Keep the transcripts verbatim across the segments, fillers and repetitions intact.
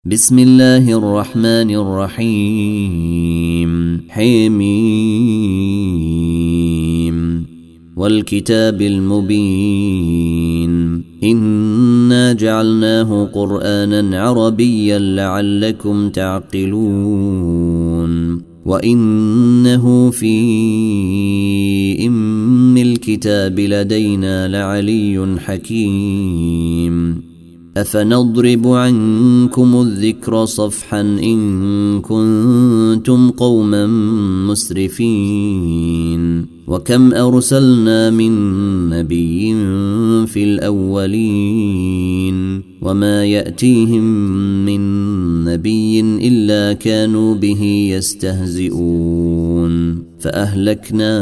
بسم الله الرحمن الرحيم حميم والكتاب المبين إنا جعلناه قرآنا عربيا لعلكم تعقلون وإنه في أم الكتاب لدينا لعلي حكيم أفنضرب عنكم الذكر صفحا إن كنتم قوما مسرفين وكم أرسلنا من نبي في الأولين وما يأتيهم من نبي إلا كانوا به يستهزئون فأهلكنا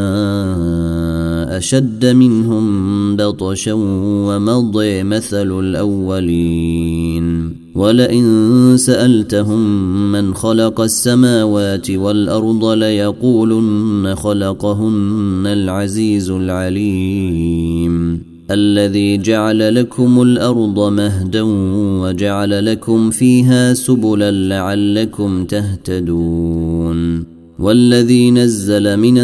أشد منهم بطشا ومضي مثل الأولين ولئن سألتهم من خلق السماوات والأرض ليقولن خلقهن العزيز العليم الذي جعل لكم الأرض مهدا وجعل لكم فيها سبلا لعلكم تهتدون والذي نزل من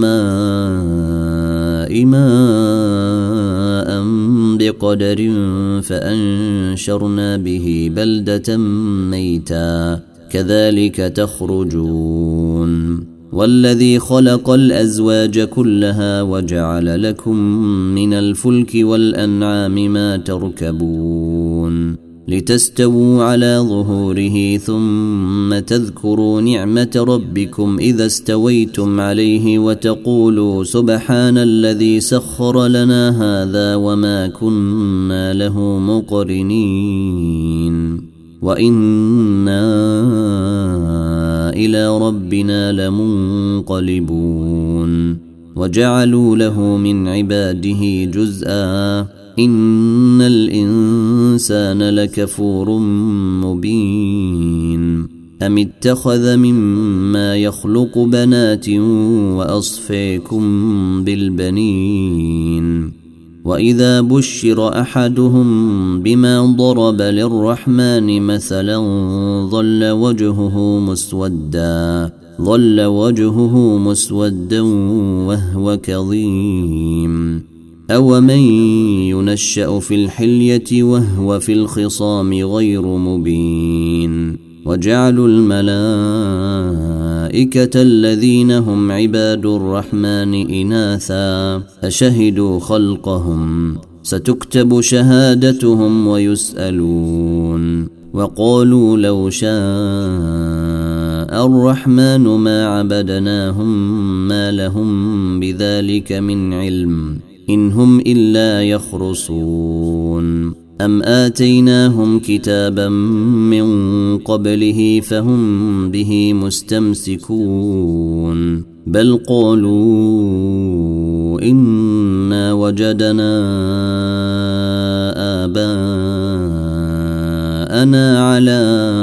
السماء ماء بقدر فأنشرنا به بلدة ميتا كذلك تخرجون والذي خلق الأزواج كلها وجعل لكم من الفلك والأنعام ما تركبون لتستووا على ظهوره ثم تذكروا نعمة ربكم إذا استويتم عليه وتقولوا سبحان الذي سخر لنا هذا وما كنا له مقرنين وإنا إلى ربنا لمنقلبون وجعلوا له من عباده جزءا إن الإنسان لكفور مبين أم اتخذ مما يخلق بنات وأصفيكم بالبنين وإذا بشر أحدهم بما ضرب للرحمن مثلا ظل وجهه مسودا ظل وجهه مسودا وهو كظيم أومن ينشأ في الحلية وهو في الخصام غير مبين وجعلوا الملائكة الذين هم عباد الرحمن إناثا أشهدوا خلقهم ستكتب شهادتهم ويسألون وقالوا لو شاء الرحمن ما عبدناهم ما لهم بذلك من علم إن هم إلا يخرصون أم آتيناهم كتابا من قبله فهم به مستمسكون بل قالوا إنا وجدنا آباءنا على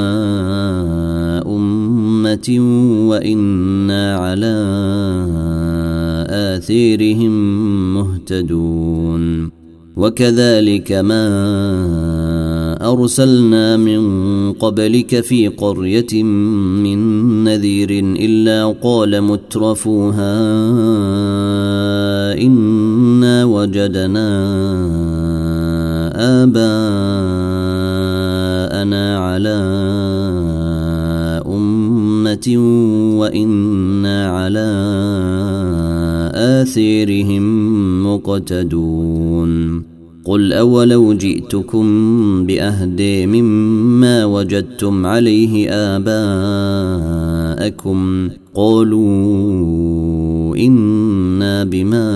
أمة وإنا على آثارهم مهتدون وكذلك ما أرسلنا من قبلك في قرية من نذير إلا قال مترفوها إنا وجدنا آباءنا على أمة وإنا على آثارهم مقتدون قل أولو جئتكم بأهدى مما وجدتم عليه آباءكم قالوا إنا بما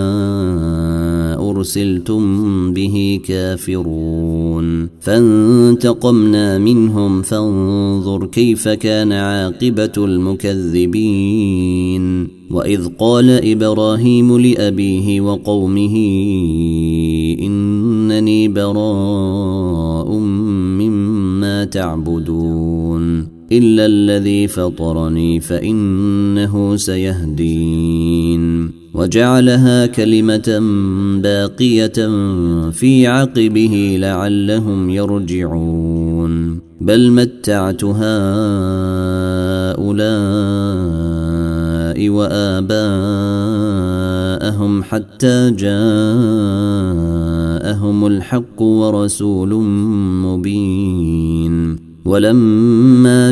أرسلتم به كافرون فانتقمنا منهم فانظر كيف كان عاقبة المكذبين وإذ قال إبراهيم لأبيه وقومه إنني براء مما تعبدون إلا الذي فطرني فإنه سيهدين وجعلها كلمة باقية في عقبه لعلهم يرجعون بل متعت هؤلاء وآباءهم حتى جاءهم الحق ورسول مبين ولما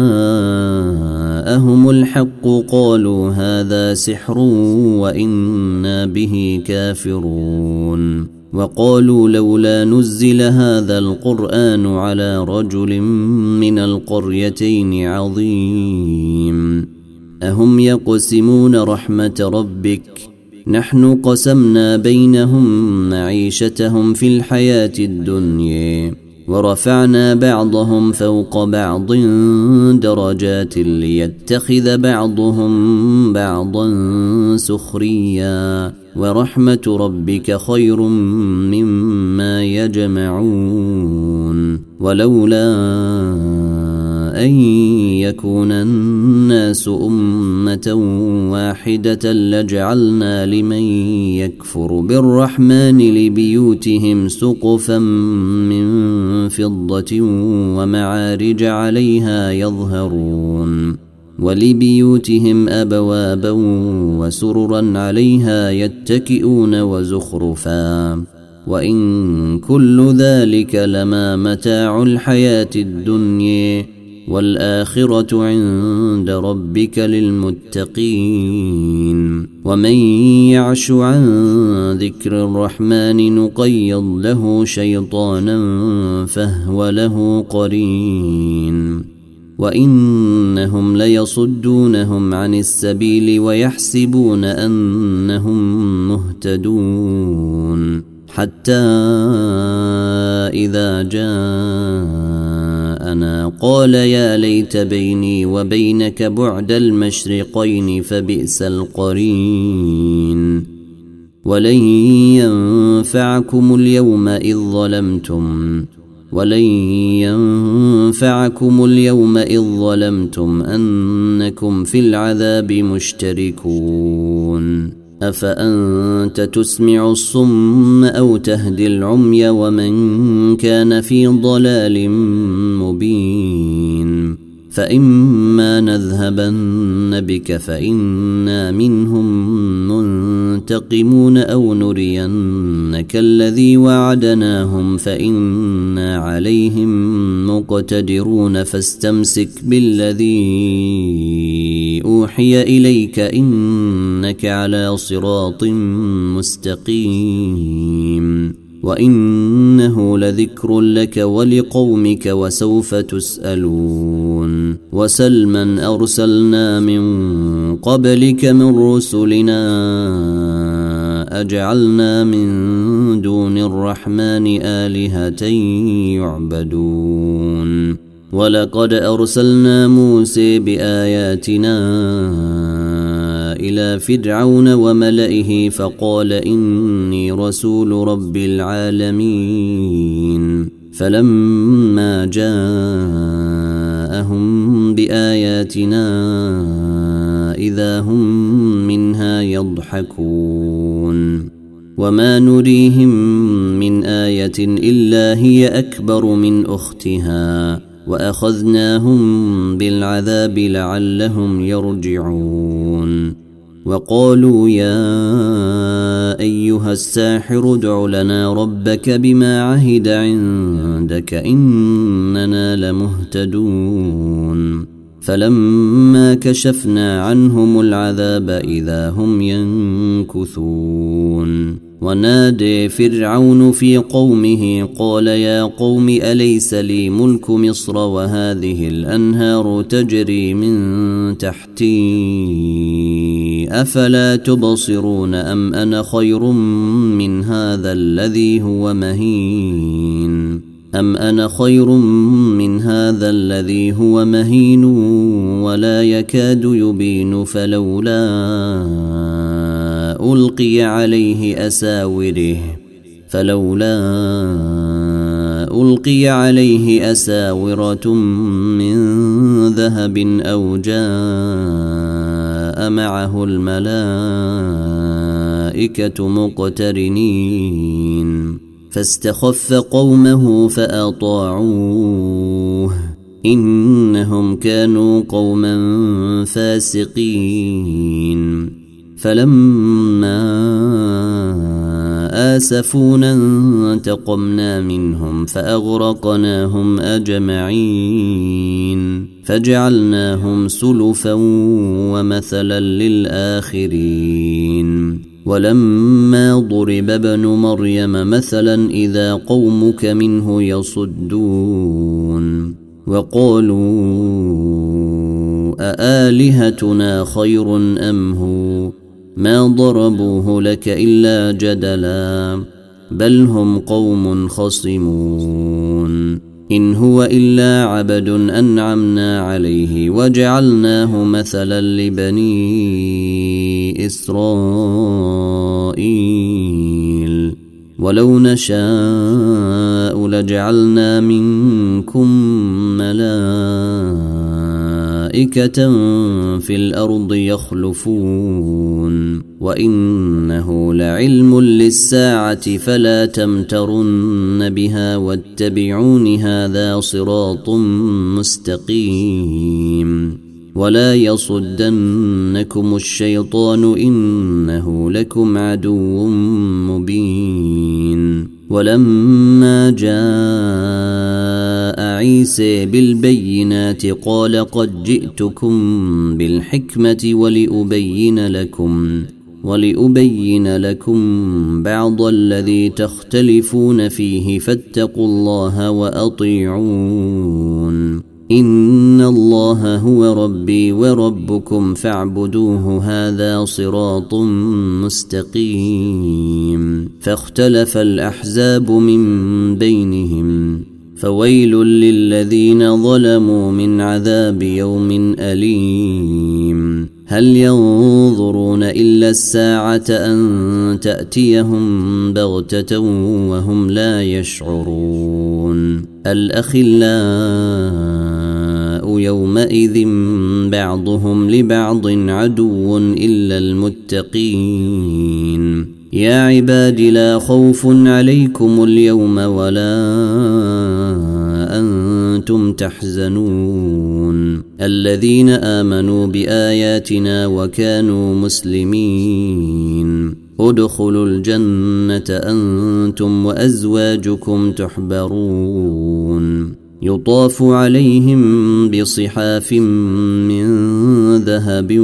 جاءهم الحق قالوا هذا سحر وإنا به كافرون وقالوا لولا نزل هذا القرآن على رجل من القريتين عظيم أهم يقسمون رحمة ربك نحن قسمنا بينهم معيشتهم في الحياة الدنيا ورفعنا بعضهم فوق بعض درجات ليتخذ بعضهم بعضا سخريا ورحمة ربك خير مما يجمعون ولولا أن يكون الناس أمة واحدة لجعلنا لمن يكفر بالرحمن لبيوتهم سقفا من فضة ومعارج عليها يظهرون ولبيوتهم أبوابا وسررا عليها يتكئون وزخرفا وإن كل ذلك لما متاع الحياة الدنيا والآخرة عند ربك للمتقين ومن يعش عن ذكر الرحمن نقيض له شيطانا فهو له قرين وإنهم ليصدونهم عن السبيل ويحسبون أنهم مهتدون حتى إذا جاءنا قال يا ليت بيني وبينك بعد المشرقين فبئس القرين ولن ينفعكم اليوم إذ ظلمتم ولن ينفعكم اليوم إذ ظلمتم أنكم في العذاب مشتركون أفأنت تسمع الصم أو تهدي العمي ومن كان في ضلال مبين فإما نذهبن بك فإنا منهم منتقمون أو نرينك الذي وعدناهم فإنا عليهم مقتدرون فاستمسك بالذي أوحي إليك إنك على صراط مستقيم وإنه لذكر لك ولقومك وسوف تسألون وسل من أرسلنا من قبلك من رسلنا أجعلنا من دون الرحمن آلهة يعبدون ولقد أرسلنا موسى بآياتنا إلى فرعون وملئه فقال إني رسول رب العالمين فلما جاءهم بآياتنا إذا هم منها يضحكون وما نريهم من آية إلا هي أكبر من أختها وأخذناهم بالعذاب لعلهم يرجعون وقالوا يا أيها الساحر ادع لنا ربك بما عهد عندك إننا لمهتدون فلما كشفنا عنهم العذاب إذا هم ينكثون ونادى فرعون في قومه قال يا قوم أليس لي ملك مصر وهذه الأنهار تجري من تحتي أفلا تبصرون أم أنا خير من هذا الذي هو مهين أم أنا خير من هذا الذي هو مهين ولا يكاد يبين فلولا ألقي عليه أساوره فلولا ألقي عليه أساورة من ذهب أو جاء معه الملائكة مقترنين فاستخف قومه فأطاعوه إنهم كانوا قوما فاسقين فلما آسفونا انتقمنا منهم فأغرقناهم أجمعين فجعلناهم سلفا ومثلا للآخرين ولما ضرب ابن مريم مثلا إذا قومك منه يصدون وقالوا أآلهتنا خير أم هو ما ضربوه لك إلا جدلا بل هم قوم خصمون إن هو إلا عبد أنعمنا عليه وجعلناه مثلا لبني إسرائيل ولو نشاء لجعلنا منكم ملائكة في الأرض يخلفون وإنه لعلم للساعة فلا تمترن بها واتبعون هذا صراط مستقيم ولا يصدنكم الشيطان إنه لكم عدو مبين ولما جاء عيسى بالبينات قال قد جئتكم بالحكمة ولأبين لكم ولأبين لكم بعض الذي تختلفون فيه فاتقوا الله وأطيعون إن الله هو ربي وربكم فاعبدوه هذا صراط مستقيم فاختلف الأحزاب من بينهم فويل للذين ظلموا من عذاب يوم أليم هل ينظرون إلا الساعة أن تأتيهم بغتة وهم لا يشعرون الأخلاء يومئذ بعضهم لبعض عدو إلا المتقين يا عباد لا خوف عليكم اليوم ولا أنتم تحزنون الذين آمنوا بآياتنا وكانوا مسلمين ادخلوا الجنة أنتم وأزواجكم تحبرون يطاف عليهم بصحاف من ذهب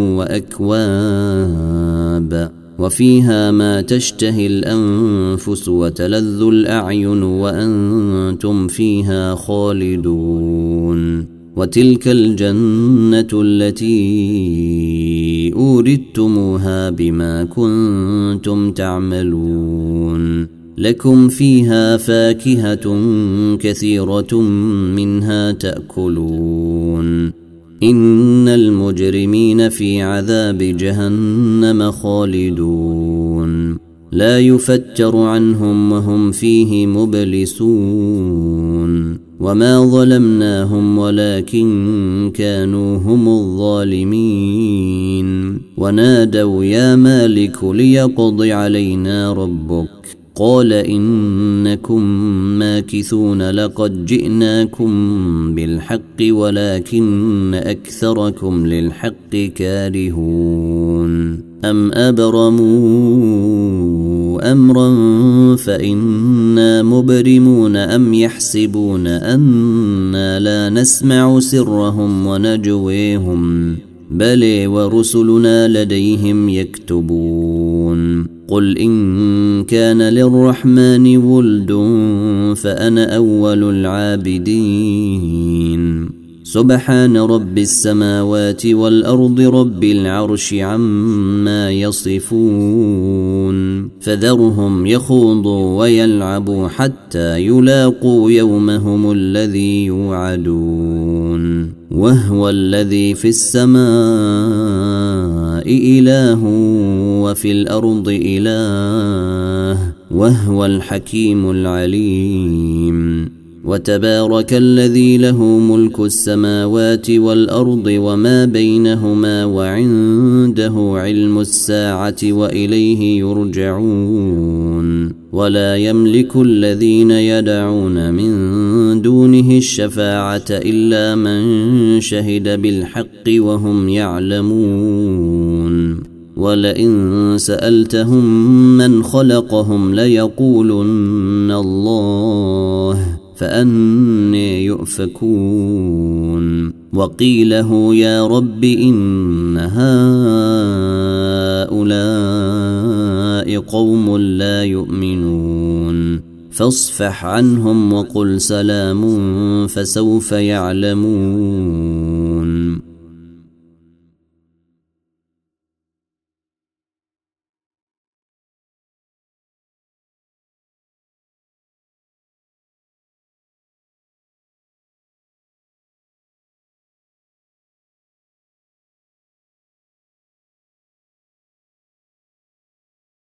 وأكواب وفيها ما تشتهي الأنفس وتلذ الأعين وأنتم فيها خالدون وتلك الجنة التي أوردتموها بما كنتم تعملون لكم فيها فاكهة كثيرة منها تأكلون إن المجرمين في عذاب جهنم خالدون لا يفتر عنهم وهم فيه مبلسون وما ظلمناهم ولكن كانوا هم الظالمين ونادوا يا مالك ليقض علينا ربك قال إنكم ماكثون لقد جئناكم بالحق ولكن أكثركم للحق كارهون أم أبرموا أمرا فإنا مبرمون أم يحسبون أنا لا نسمع سرهم ونجويهم بلى ورسلنا لديهم يكتبون قل إن كان للرحمن ولد فأنا أول العابدين سبحان رب السماوات والأرض رب العرش عما يصفون فذرهم يخوضوا ويلعبوا حتى يلاقوا يومهم الذي يوعدون وهو الذي في السماء إله وفي الأرض إله وهو الحكيم العليم وتبارك الذي له ملك السماوات والأرض وما بينهما وعنده علم الساعة وإليه يرجعون ولا يملك الذين يدعون من دونه الشفاعة إلا من شهد بالحق وهم يعلمون ولئن سألتهم من خلقهم ليقولن الله فأني يؤفكون وقيله يا رب إن هؤلاء قوم لا يؤمنون فاصفح عنهم وقل سلام فسوف يعلمون